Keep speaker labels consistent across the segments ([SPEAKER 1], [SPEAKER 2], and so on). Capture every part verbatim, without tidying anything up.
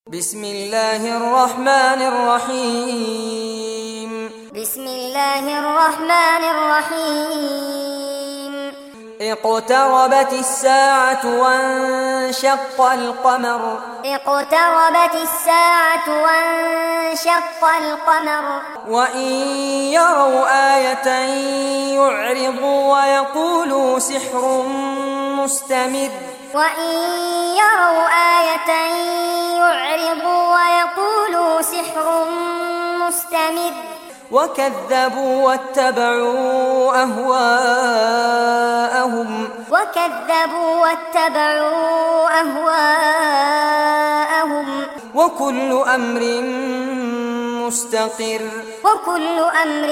[SPEAKER 1] بسم الله الرحمن الرحيم
[SPEAKER 2] بسم الله الرحمن الرحيم
[SPEAKER 1] اقتربت الساعة وانشق القمر
[SPEAKER 2] اقتربت الساعة وانشق القمر
[SPEAKER 1] وإن يروا آية يعرضوا ويقولوا سحر مستمر
[SPEAKER 2] وإن يروا آية يعرضوا ويقولوا سحر مستمر
[SPEAKER 1] وكذبوا واتبعوا أهواءهم
[SPEAKER 2] وكذبوا واتبعوا أهواءهم
[SPEAKER 1] وكل أمر مستقر
[SPEAKER 2] وكل أمر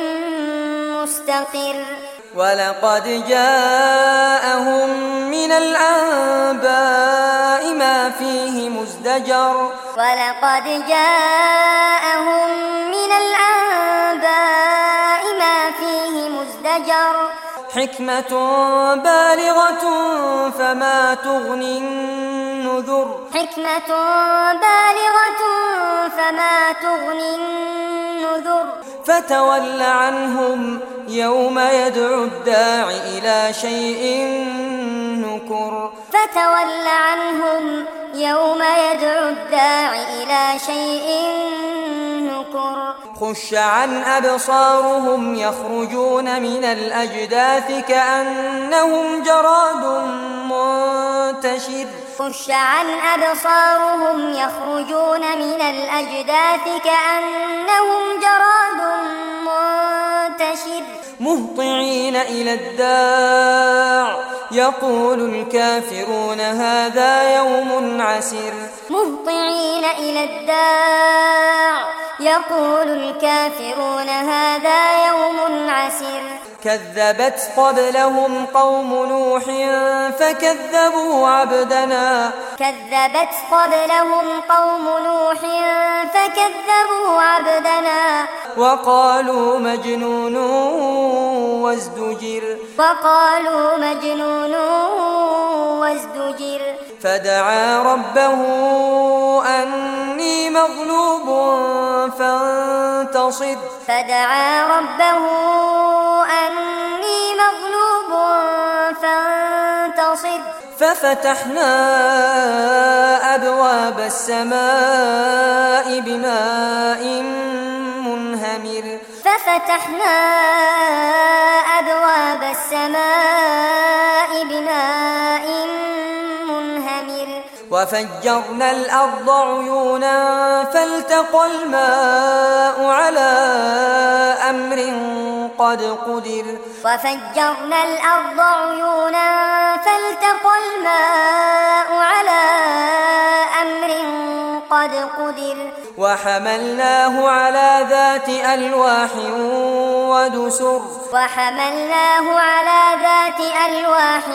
[SPEAKER 2] مستقر
[SPEAKER 1] ولقد جاءهم من الأنباء ما فيه مزدجر
[SPEAKER 2] ولقد جاءهم من الأنباء ما فيه مزدجر
[SPEAKER 1] حكمة بالغة فما تغني النذر
[SPEAKER 2] حكمة بالغة فما تغني النذر
[SPEAKER 1] فتول عنهم يوم يدعو الداع إلى شيء نكر
[SPEAKER 2] فتول عنهم يوم يدعو الداع إلى شيء نكر
[SPEAKER 1] خش عن أبصارهم يخرجون من الأجداث كأنهم جراد منتشر
[SPEAKER 2] خش عن أبصارهم يخرجون من الأجداث كأنهم جراد منتشر
[SPEAKER 1] مهطعين إلى الداع يقول الكافرون هذا يوم عسر
[SPEAKER 2] مهطعين إلى الداع يقول الكافرون هذا يوم عسر
[SPEAKER 1] كذبت قبلهم قوم نوح فكذبوا عبدنا
[SPEAKER 2] كذبت قبلهم قوم نوح فكذبوا عبدنا
[SPEAKER 1] وقالوا مجنون وازدجر
[SPEAKER 2] وقالوا مجنون وازدجر
[SPEAKER 1] فدعا ربه أني مغلوب فانتصر
[SPEAKER 2] فدعا ربه أني مغلوب فانتصر
[SPEAKER 1] ففتحنا أبواب السماء بماء منهمر
[SPEAKER 2] ففتحنا أبواب السماء بماء منهمر
[SPEAKER 1] وفجرنا الأرض عيونا فالتقى الماء على أمر قد قدر
[SPEAKER 2] وفجرنا الأرض عيونا فالتقى الماء على أمر قد قدر
[SPEAKER 1] وحملناه على ذات ألواح ودسر
[SPEAKER 2] وحملناه على ذات ألواح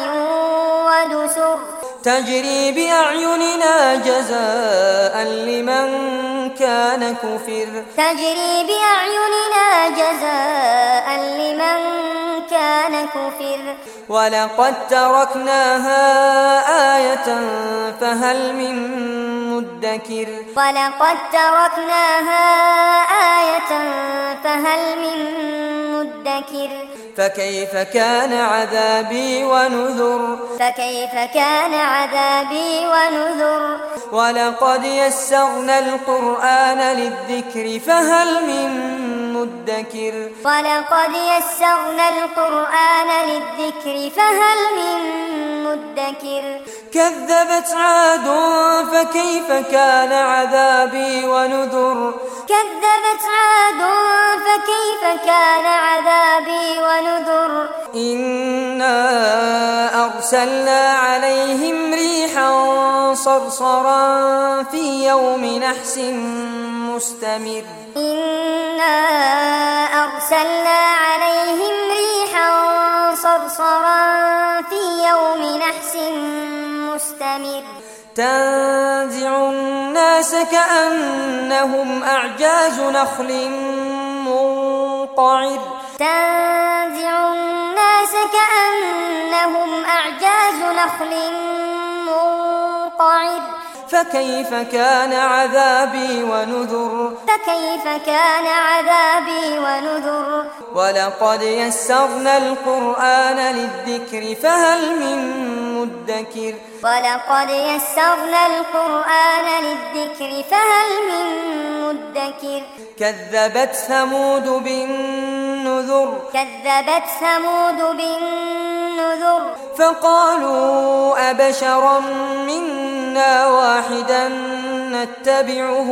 [SPEAKER 2] ودسر
[SPEAKER 1] تجري بأعيننا جزاء لمن كان كفر
[SPEAKER 2] تجري بأعيننا جزاء لمن كان كفر
[SPEAKER 1] ولقد تركناها آية فهل من مدكر
[SPEAKER 2] ولقد تركناها آية فهل من مدكر
[SPEAKER 1] فكيف كان عذابي ونذر
[SPEAKER 2] فكيف كان عذابي ونذر
[SPEAKER 1] ولقد يسرنا القرآن للذكر فهل من مدكر
[SPEAKER 2] ولقد يسرنا القرآن للذكر فهل من مدكر
[SPEAKER 1] كذبت عاد فكيف كان عذابي ونذر
[SPEAKER 2] كذبت عاد فكيف كان عذابي ونذر
[SPEAKER 1] إنا أرسلنا عليهم ريحا صرصرا في يوم نحس مستمر
[SPEAKER 2] إنا أرسلنا عليهم ريحا صرصرا في يوم نحس مستمر
[SPEAKER 1] تنزع الناس كأنهم أعجاز نخل منقعر
[SPEAKER 2] تنزع الناس كأنهم أعجاز نخل منقعر
[SPEAKER 1] فكيف كان عذابي ونذر
[SPEAKER 2] فكيف كان عذابي ونذر
[SPEAKER 1] ولقد يسرنا القرآن للذكر فهل من مدكر
[SPEAKER 2] ولقد يسرنا القرآن للذكر فهل من مدكر
[SPEAKER 1] كذبت ثمود بالنذر
[SPEAKER 2] كذبت ثمود بالنذر
[SPEAKER 1] فقالوا أبشرا منا واحدا نتبعه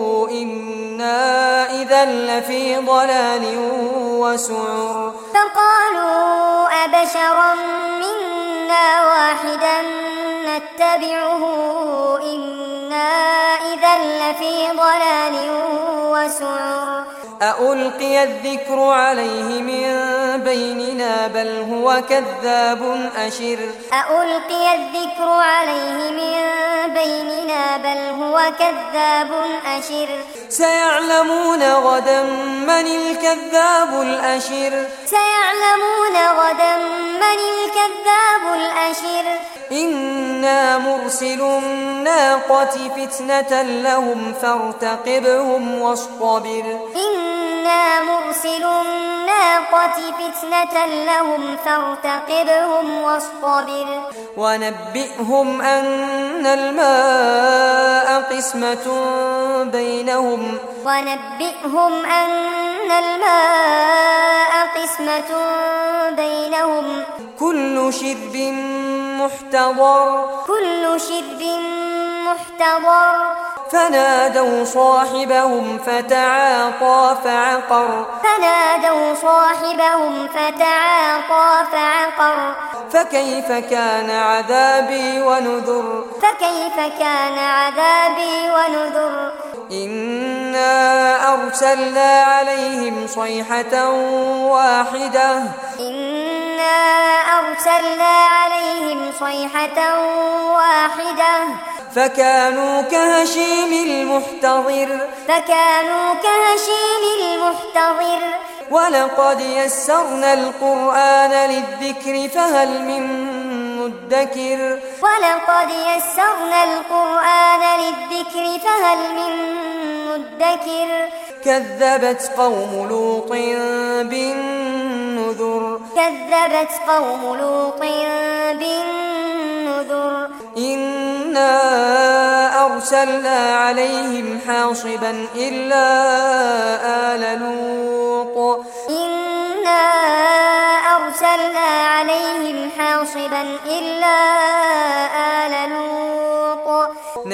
[SPEAKER 1] إنا إذا لفي ضلال وسعر
[SPEAKER 2] فقالوا أبشرا منا واحدا نتبعه إنا إذا لفي ضلال وسعر
[SPEAKER 1] أألقي الذكر عليه من بيننا بل هو كذاب أشر
[SPEAKER 2] أألقي الذكر عليه من بيننا بل هو كذاب أشر
[SPEAKER 1] سيعلمون غدا من الكذاب الأشر
[SPEAKER 2] سيعلمون غدا من الكذاب الأشر
[SPEAKER 1] إنا مرسل الناقة فتنة لهم فارتقبهم واصطبر
[SPEAKER 2] إنا مرسل الناقة فتنة لهم فارتقبهم واصطبر
[SPEAKER 1] ونبئهم أن الماء قسمة بينهم
[SPEAKER 2] ونبئهم أن الماء قسمة بينهم
[SPEAKER 1] كل شرب محتضر
[SPEAKER 2] كل شرب محتضر
[SPEAKER 1] فنادوا صاحبهم فتعاطى فعقر
[SPEAKER 2] فنادوا صاحبهم فتعاطى فعقر
[SPEAKER 1] فكيف كان عذابي ونذر
[SPEAKER 2] فكيف كان عذابي ونذر
[SPEAKER 1] إنا أرسلنا عليهم صيحة واحدة
[SPEAKER 2] إنا أرسلنا عليهم صيحة واحدة
[SPEAKER 1] فكانوا كهشيم المحتضر
[SPEAKER 2] فكانوا كهشيم المحتضر
[SPEAKER 1] ولقد يسرنا القرآن للذكر فهل من مدكر
[SPEAKER 2] ولقد يسرنا القرآن للذكر فهل من مدكر
[SPEAKER 1] كذبت قوم لوط بالنذر
[SPEAKER 2] كذبت قوم لوط بالنذر
[SPEAKER 1] إنا أرسلنا عليهم حاصبا إلا آل لوط
[SPEAKER 2] إنا أرسلنا عليهم حاصبا إلا آل لوط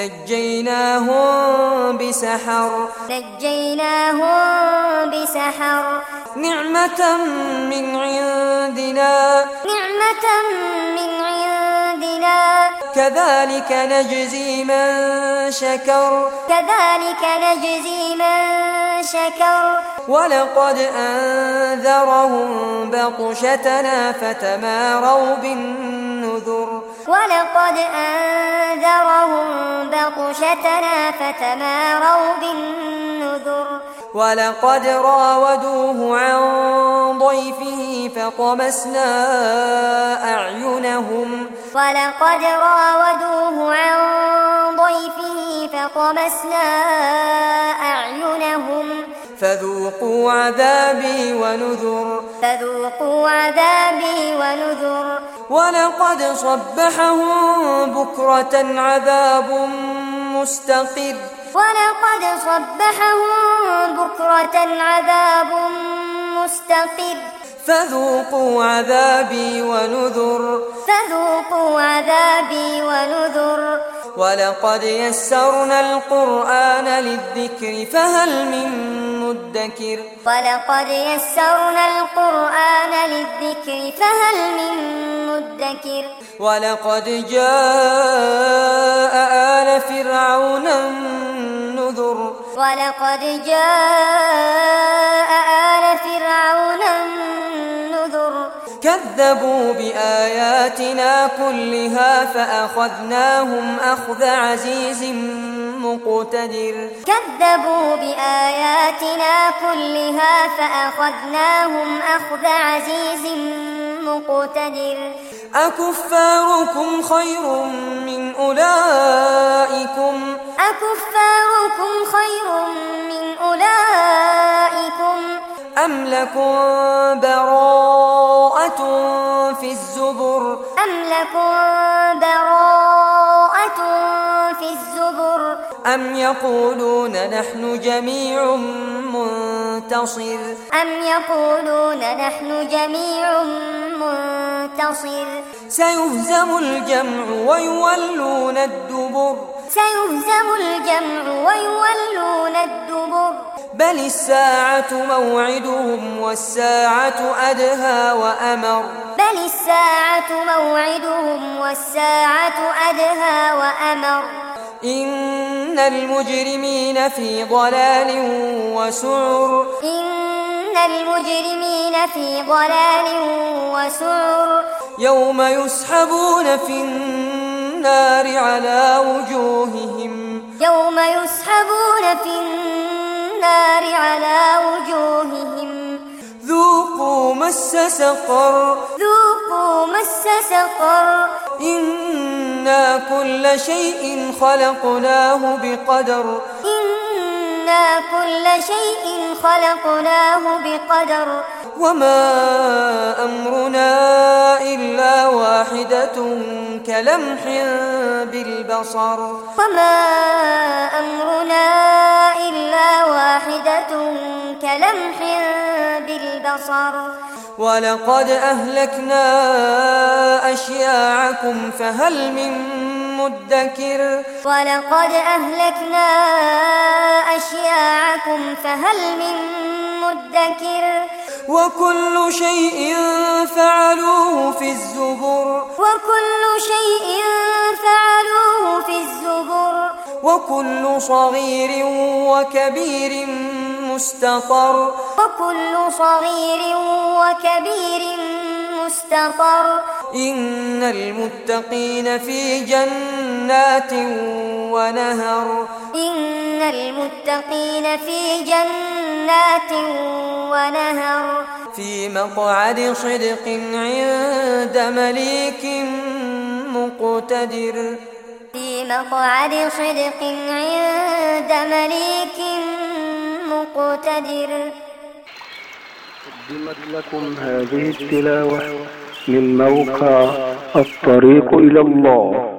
[SPEAKER 1] نجيناهم بسحر
[SPEAKER 2] نجيناهم بسحر
[SPEAKER 1] نعمة من عندنا
[SPEAKER 2] نعمة من عندنا
[SPEAKER 1] كذلك نجزي من شكر
[SPEAKER 2] كذلك نجزي من شكر
[SPEAKER 1] ولقد أنذرهم بطشتنا فتماروا بالنذر
[SPEAKER 2] ولقد أنذرهم بطشتنا فتماروا بالنذر
[SPEAKER 1] ولقد راودوه عن ضيفه فطمسنا أعينهم
[SPEAKER 2] ولقد راودوه عن ضيفه فطمسنا أعينهم
[SPEAKER 1] فذوقوا عذابي ونذر
[SPEAKER 2] فذوقوا عذابي ونذر
[SPEAKER 1] ولقد صبحهم بكرة عذاب مستقر
[SPEAKER 2] ولقد صبحهم بكرة عذاب مستقر
[SPEAKER 1] فذوقوا عذابي ونذر
[SPEAKER 2] فذوقوا عذابي ونذر
[SPEAKER 1] ولقد يسرنا القرآن للذكر فهل من مدكر
[SPEAKER 2] ولقد يسرنا القرآن للذكر فهل من مدكر
[SPEAKER 1] ولقد جاء آل فرعون النذر
[SPEAKER 2] ولقد جاء آل فرعون النذر
[SPEAKER 1] كذبوا بآياتنا كلها فأخذناهم أخذ عزيز مقتدر
[SPEAKER 2] كذبوا بآياتنا كلها فأخذناهم أخذ عزيز مقتدر
[SPEAKER 1] أكفاركم خير من أولئكم
[SPEAKER 2] أكفاركم خير من أولئكم
[SPEAKER 1] أم لكم براءة في الزبر
[SPEAKER 2] أم لكم براءة في الزبر
[SPEAKER 1] أم يقولون نحن جميع منتصر
[SPEAKER 2] أم يقولون نحن جميع منتصر
[SPEAKER 1] سيهزم الجمع ويولون الدبر
[SPEAKER 2] سيهزم الجمع ويولون الدبر
[SPEAKER 1] بل الساعة موعدهم والساعة أدهى وأمر
[SPEAKER 2] بل الساعة موعدهم والساعة أدهى وأمر
[SPEAKER 1] إن المجرمين في ضلال وسعر
[SPEAKER 2] إن المجرمين في ضلال وسعر
[SPEAKER 1] يوم يسحبون في النار على وجوههم
[SPEAKER 2] يوم يسحبون في النار على وجوههم
[SPEAKER 1] ذوقوا مس سقر
[SPEAKER 2] ذوقوا مس سقر
[SPEAKER 1] إنا كل شيء خلقناه بقدر
[SPEAKER 2] إنا كل شيء خلقناه بقدر
[SPEAKER 1] وما أمرنا إلا واحدة كلمح بالبصر
[SPEAKER 2] وما أمرنا إلا واحدة كلمح بالبصر
[SPEAKER 1] ولقد أهلكنا أشياعكم فهل من مدكر
[SPEAKER 2] ولقد أهلكنا أشياعكم فهل من مدكر
[SPEAKER 1] وكل شيء فعلوه في الزبر
[SPEAKER 2] وكل شيء فعلوه في الزبر
[SPEAKER 1] وكل صغير وكبير مستطر
[SPEAKER 2] وكل صغير وكبير مستطر
[SPEAKER 1] إن المتقين في جنات ونهر
[SPEAKER 2] إن المتقين في جنات ونهر
[SPEAKER 1] في مقعد صدق عند مليك مقتدر
[SPEAKER 2] في مقعد صدق عند مليك مقتدر.
[SPEAKER 3] قدمت لكم هذه التلاوة من موقع الطريق إلى الله.